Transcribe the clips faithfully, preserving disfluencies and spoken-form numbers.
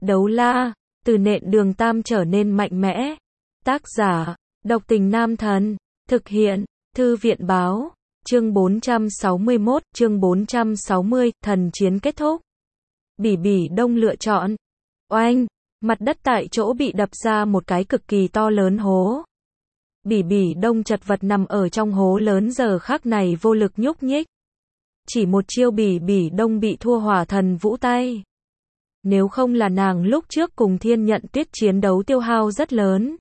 Đấu la, từ nện đường tam trở nên mạnh mẽ. Tác giả, độc tình nam thần. Thực hiện, thư viện báo. Chương bốn trăm sáu mươi mốt, chương bốn trăm sáu mươi, thần chiến kết thúc. Bỉ Bỉ Đông lựa chọn. Oanh, mặt đất tại chỗ bị đập ra một cái cực kỳ to lớn hố. Bỉ Bỉ Đông chật vật nằm ở trong hố lớn giờ khắc này vô lực nhúc nhích. Chỉ một chiêu Bỉ Bỉ Đông bị thua Hỏa Thần Vũ tay. Nếu không là nàng lúc trước cùng Thiên Nhận Tuyết chiến đấu tiêu hao rất lớn,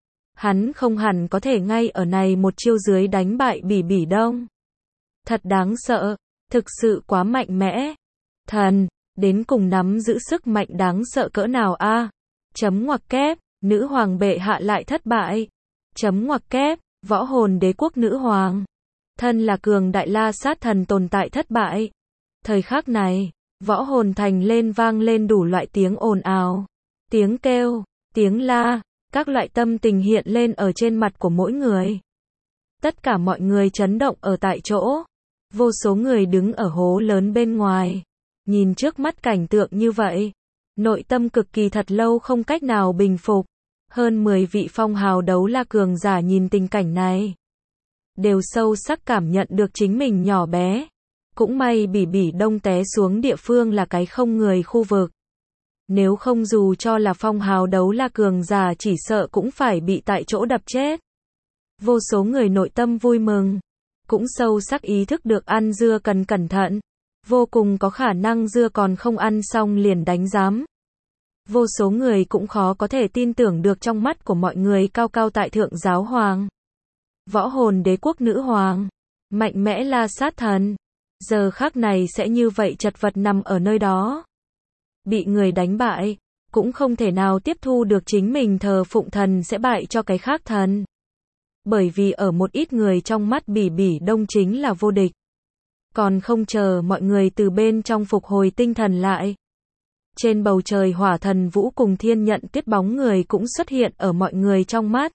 hắn không hẳn có thể ngay ở này một chiêu dưới đánh bại Bỉ Bỉ Đông. Thật đáng sợ, thực sự quá mạnh mẽ. Thần, đến cùng nắm giữ sức mạnh đáng sợ cỡ nào a? À? Chấm ngoặc kép, nữ hoàng bệ hạ lại thất bại. Chấm ngoặc kép, võ hồn đế quốc nữ hoàng. Thân là cường đại la sát thần tồn tại thất bại. Thời khắc này, võ hồn thành lên vang lên đủ loại tiếng ồn ào, tiếng kêu, tiếng la, các loại tâm tình hiện lên ở trên mặt của mỗi người. Tất cả mọi người chấn động ở tại chỗ. Vô số người đứng ở hố lớn bên ngoài, nhìn trước mắt cảnh tượng như vậy, nội tâm cực kỳ thật lâu không cách nào bình phục. Hơn mười vị phong hào đấu la cường giả nhìn tình cảnh này, đều sâu sắc cảm nhận được chính mình nhỏ bé. Cũng may Bỉ Bỉ Đông té xuống địa phương là cái không người khu vực. Nếu không dù cho là phong hào đấu la cường giả chỉ sợ cũng phải bị tại chỗ đập chết. Vô số người nội tâm vui mừng, cũng sâu sắc ý thức được ăn dưa cần cẩn thận. Vô cùng có khả năng dưa còn không ăn xong liền đánh giám. Vô số người cũng khó có thể tin tưởng được trong mắt của mọi người cao cao tại thượng giáo hoàng. Võ hồn đế quốc nữ hoàng, mạnh mẽ la sát thần, giờ khắc này sẽ như vậy chật vật nằm ở nơi đó. Bị người đánh bại, cũng không thể nào tiếp thu được chính mình thờ phụng thần sẽ bại cho cái khác thần. Bởi vì ở một ít người trong mắt Bỉ Bỉ Đông chính là vô địch. Còn không chờ mọi người từ bên trong phục hồi tinh thần lại. Trên bầu trời Hỏa Thần Vũ cùng Thiên Nhận Tuyết bóng người cũng xuất hiện ở mọi người trong mắt.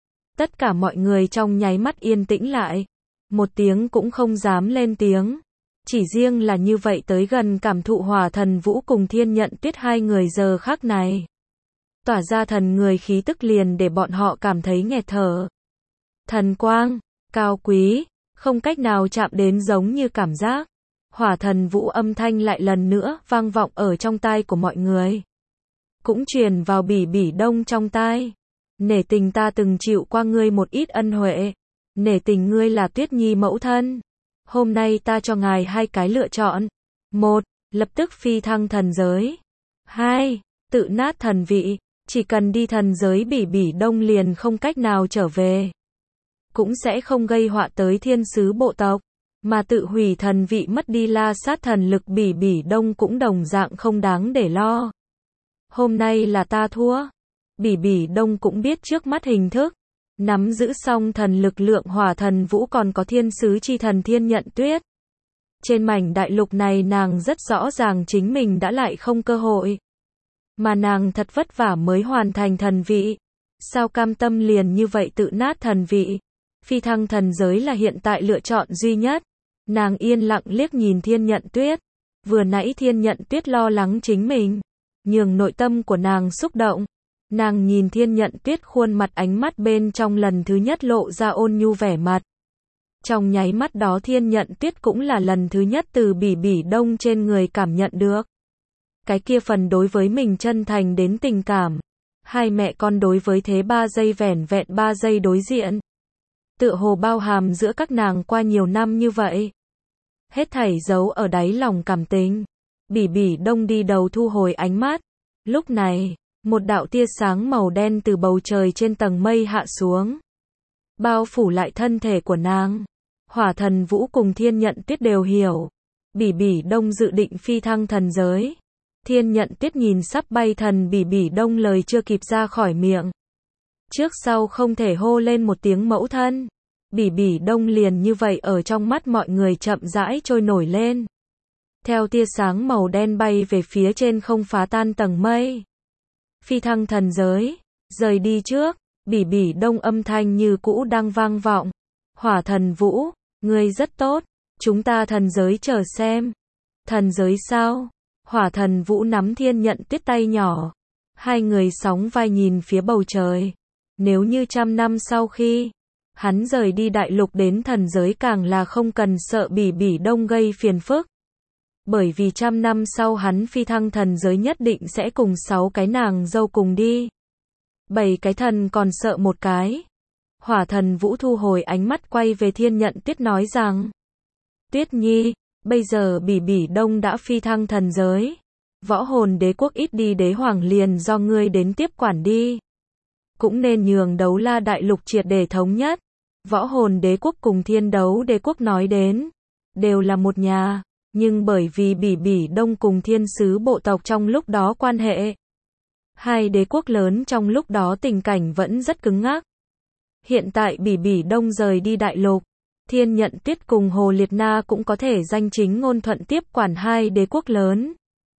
Tất cả mọi người trong nháy mắt yên tĩnh lại. Một tiếng cũng không dám lên tiếng. Chỉ riêng là như vậy tới gần cảm thụ Hỏa Thần Vũ cùng Thiên Nhận Tuyết hai người giờ khắc này. Tỏa ra thần người khí tức liền để bọn họ cảm thấy nghẹt thở. Thần quang, cao quý, không cách nào chạm đến giống như cảm giác. Hỏa Thần Vũ âm thanh lại lần nữa vang vọng ở trong tai của mọi người. Cũng truyền vào Bỉ Bỉ Đông trong tai. Nể tình ta từng chịu qua ngươi một ít ân huệ. Nể tình ngươi là Tuyết Nhi mẫu thân. Hôm nay ta cho ngài hai cái lựa chọn. Một, lập tức phi thăng thần giới. Hai, tự nát thần vị. Chỉ cần đi thần giới Bỉ Bỉ Đông liền không cách nào trở về. Cũng sẽ không gây họa tới thiên sứ bộ tộc. Mà tự hủy thần vị mất đi la sát thần lực Bỉ Bỉ Đông cũng đồng dạng không đáng để lo. Hôm nay là ta thua. Bỉ Bỉ Đông cũng biết trước mắt hình thức. Nắm giữ xong thần lực lượng Hỏa Thần Vũ còn có thiên sứ chi thần Thiên Nhận Tuyết. Trên mảnh đại lục này nàng rất rõ ràng chính mình đã lại không cơ hội. Mà nàng thật vất vả mới hoàn thành thần vị. Sao cam tâm liền như vậy tự nát thần vị. Phi thăng thần giới là hiện tại lựa chọn duy nhất. Nàng yên lặng liếc nhìn Thiên Nhận Tuyết. Vừa nãy Thiên Nhận Tuyết lo lắng chính mình, nhường nội tâm của nàng xúc động. Nàng nhìn Thiên Nhận Tuyết khuôn mặt ánh mắt bên trong lần thứ nhất lộ ra ôn nhu vẻ mặt. Trong nháy mắt đó Thiên Nhận Tuyết cũng là lần thứ nhất từ Bỉ Bỉ Đông trên người cảm nhận được. Cái kia phần đối với mình chân thành đến tình cảm. Hai mẹ con đối với thế ba giây vẻn vẹn ba giây đối diện. Tựa hồ bao hàm giữa các nàng qua nhiều năm như vậy. Hết thảy giấu ở đáy lòng cảm tình. Bỉ Bỉ Đông đi đầu thu hồi ánh mắt. Lúc này, một đạo tia sáng màu đen từ bầu trời trên tầng mây hạ xuống. Bao phủ lại thân thể của nàng. Hỏa Thần Vũ cùng Thiên Nhận Tuyết đều hiểu. Bỉ Bỉ Đông dự định phi thăng thần giới. Thiên Nhận Tuyết nhìn sắp bay thần Bỉ Bỉ Đông lời chưa kịp ra khỏi miệng. Trước sau không thể hô lên một tiếng mẫu thân. Bỉ Bỉ Đông liền như vậy ở trong mắt mọi người chậm rãi trôi nổi lên. Theo tia sáng màu đen bay về phía trên không phá tan tầng mây. Phi thăng thần giới, rời đi trước, Bỉ Bỉ Đông âm thanh như cũ đang vang vọng. Hỏa Thần Vũ, ngươi rất tốt, chúng ta thần giới chờ xem. Thần giới sao? Hỏa Thần Vũ nắm Thiên Nhận Tuyết tay nhỏ, Hai người sóng vai nhìn phía bầu trời. Nếu như trăm năm sau khi hắn rời đi đại lục đến thần giới càng là không cần sợ Bỉ Bỉ Đông gây phiền phức. Bởi vì trăm năm sau hắn phi thăng thần giới nhất định sẽ cùng sáu cái nàng dâu cùng đi. Bảy cái thần còn sợ một cái. Hỏa thần Vũ thu hồi ánh mắt quay về Thiên Nhận Tuyết nói rằng. Tuyết Nhi, bây giờ Bỉ Bỉ Đông đã phi thăng thần giới. Võ hồn đế quốc ít đi đế hoàng liền do ngươi đến tiếp quản đi. Cũng nên nhường Đấu La đại lục triệt để thống nhất. Võ hồn đế quốc cùng thiên đấu đế quốc nói đến. Đều là một nhà. Nhưng bởi vì Bỉ Bỉ Đông cùng thiên sứ bộ tộc trong lúc đó quan hệ. Hai đế quốc lớn trong lúc đó tình cảnh vẫn rất cứng ngắc. Hiện tại Bỉ Bỉ Đông rời đi đại lục. Thiên Nhận Tuyết cùng Hồ Liệt Na cũng có thể danh chính ngôn thuận tiếp quản hai đế quốc lớn.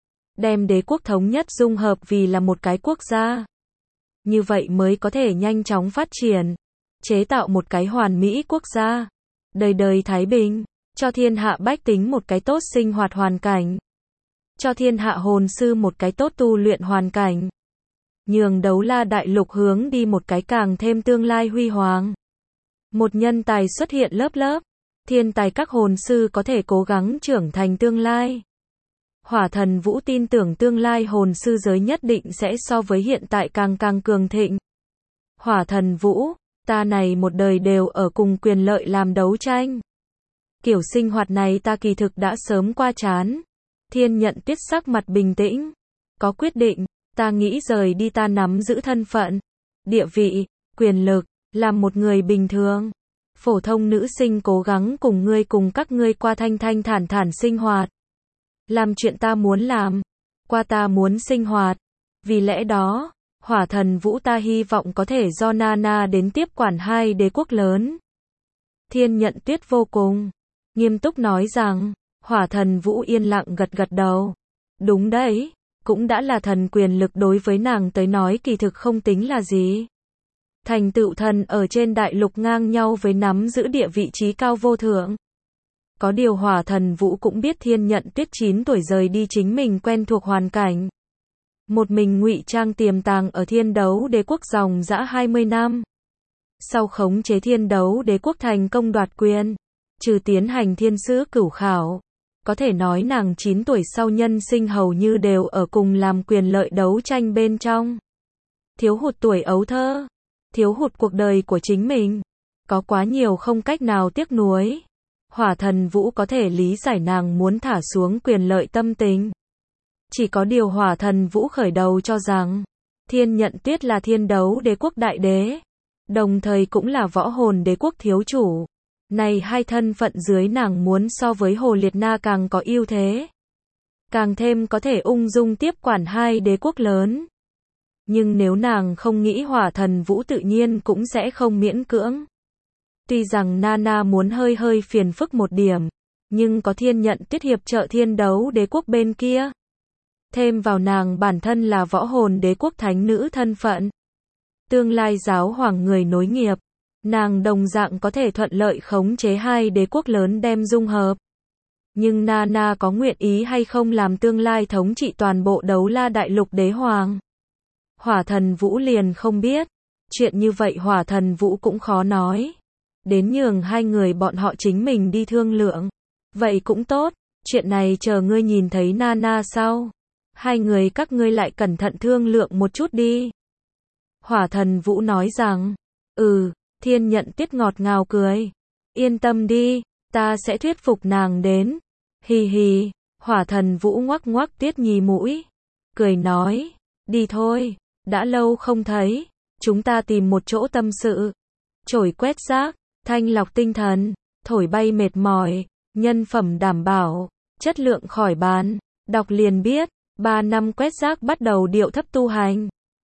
Đem đế quốc thống nhất dung hợp vì là một cái quốc gia. Như vậy mới có thể nhanh chóng phát triển. Chế tạo một cái hoàn mỹ quốc gia. Đời đời thái bình. Cho thiên hạ bách tính một cái tốt sinh hoạt hoàn cảnh. Cho thiên hạ hồn sư một cái tốt tu luyện hoàn cảnh. Nhường Đấu La đại lục hướng đi một cái càng thêm tương lai huy hoàng. Một nhân tài xuất hiện lớp lớp. Thiên tài các hồn sư có thể cố gắng trưởng thành tương lai. Hỏa thần Vũ tin tưởng tương lai hồn sư giới nhất định sẽ so với hiện tại càng càng cường thịnh. Hỏa thần Vũ, ta này một đời đều ở cùng quyền lợi làm đấu tranh. Kiểu sinh hoạt này ta kỳ thực đã sớm qua chán. Thiên Nhận Tuyết sắc mặt bình tĩnh. Có quyết định, ta nghĩ rời đi ta nắm giữ thân phận, địa vị, quyền lực, làm một người bình thường. Phổ thông nữ sinh cố gắng cùng ngươi cùng các ngươi qua thanh thanh thản thản sinh hoạt. Làm chuyện ta muốn làm, qua ta muốn sinh hoạt. Vì lẽ đó, Hỏa thần Vũ ta hy vọng có thể do Nana đến tiếp quản hai đế quốc lớn. Thiên Nhận Tuyết vô cùng nghiêm túc nói rằng. Hỏa thần Vũ yên lặng gật gật đầu. Đúng đấy, cũng đã là thần quyền lực đối với nàng tới nói kỳ thực không tính là gì. Thành tựu thần ở trên đại lục ngang nhau với nắm giữ địa vị trí cao vô thượng. Có điều Hỏa thần Vũ cũng biết Thiên Nhận Tuyết chín tuổi rời đi chính mình quen thuộc hoàn cảnh. Một mình ngụy trang tiềm tàng ở thiên đấu đế quốc dòng dã hai mươi năm. Sau khống chế thiên đấu đế quốc thành công đoạt quyền, trừ tiến hành thiên sứ cửu khảo. Có thể nói nàng chín tuổi sau nhân sinh hầu như đều ở cùng làm quyền lợi đấu tranh bên trong. Thiếu hụt tuổi ấu thơ, thiếu hụt cuộc đời của chính mình. Có quá nhiều không cách nào tiếc nuối. Hỏa thần Vũ có thể lý giải nàng muốn thả xuống quyền lợi tâm tình. Chỉ có điều Hỏa thần Vũ khởi đầu cho rằng, Thiên Nhận Tuyết là thiên đấu đế quốc đại đế. Đồng thời cũng là võ hồn đế quốc thiếu chủ. Này hai thân phận dưới nàng muốn so với Hồ Liệt Na càng có ưu thế. Càng thêm có thể ung dung tiếp quản hai đế quốc lớn. Nhưng nếu nàng không nghĩ Hỏa thần Vũ tự nhiên cũng sẽ không miễn cưỡng. Tuy rằng Nana muốn hơi hơi phiền phức một điểm. Nhưng có Thiên Nhận Tuyết hiệp trợ thiên đấu đế quốc bên kia. Thêm vào nàng bản thân là võ hồn đế quốc thánh nữ thân phận. Tương lai giáo hoàng người nối nghiệp. Nàng đồng dạng có thể thuận lợi khống chế hai đế quốc lớn đem dung hợp. Nhưng Nana có nguyện ý hay không làm tương lai thống trị toàn bộ Đấu La đại lục đế hoàng? Hỏa thần Vũ liền không biết. Chuyện như vậy Hỏa thần Vũ cũng khó nói. Đến nhường hai người bọn họ chính mình đi thương lượng. Vậy cũng tốt, chuyện này chờ ngươi nhìn thấy Nana sau. Hai người các ngươi lại cẩn thận thương lượng một chút đi. Hỏa thần Vũ nói rằng, ừ. Thiên Nhận Tuyết ngọt ngào cười. Yên tâm đi, ta sẽ thuyết phục nàng đến. Hì hì, Hỏa thần Vũ ngoắc ngoắc Tuyết Nhi mũi. Cười nói, đi thôi, đã lâu không thấy. Chúng ta tìm một chỗ tâm sự. Chổi quét rác, thanh lọc tinh thần, thổi bay mệt mỏi, nhân phẩm đảm bảo, chất lượng khỏi bàn. Đọc liền biết, ba năm quét rác bắt đầu điệu thấp tu hành.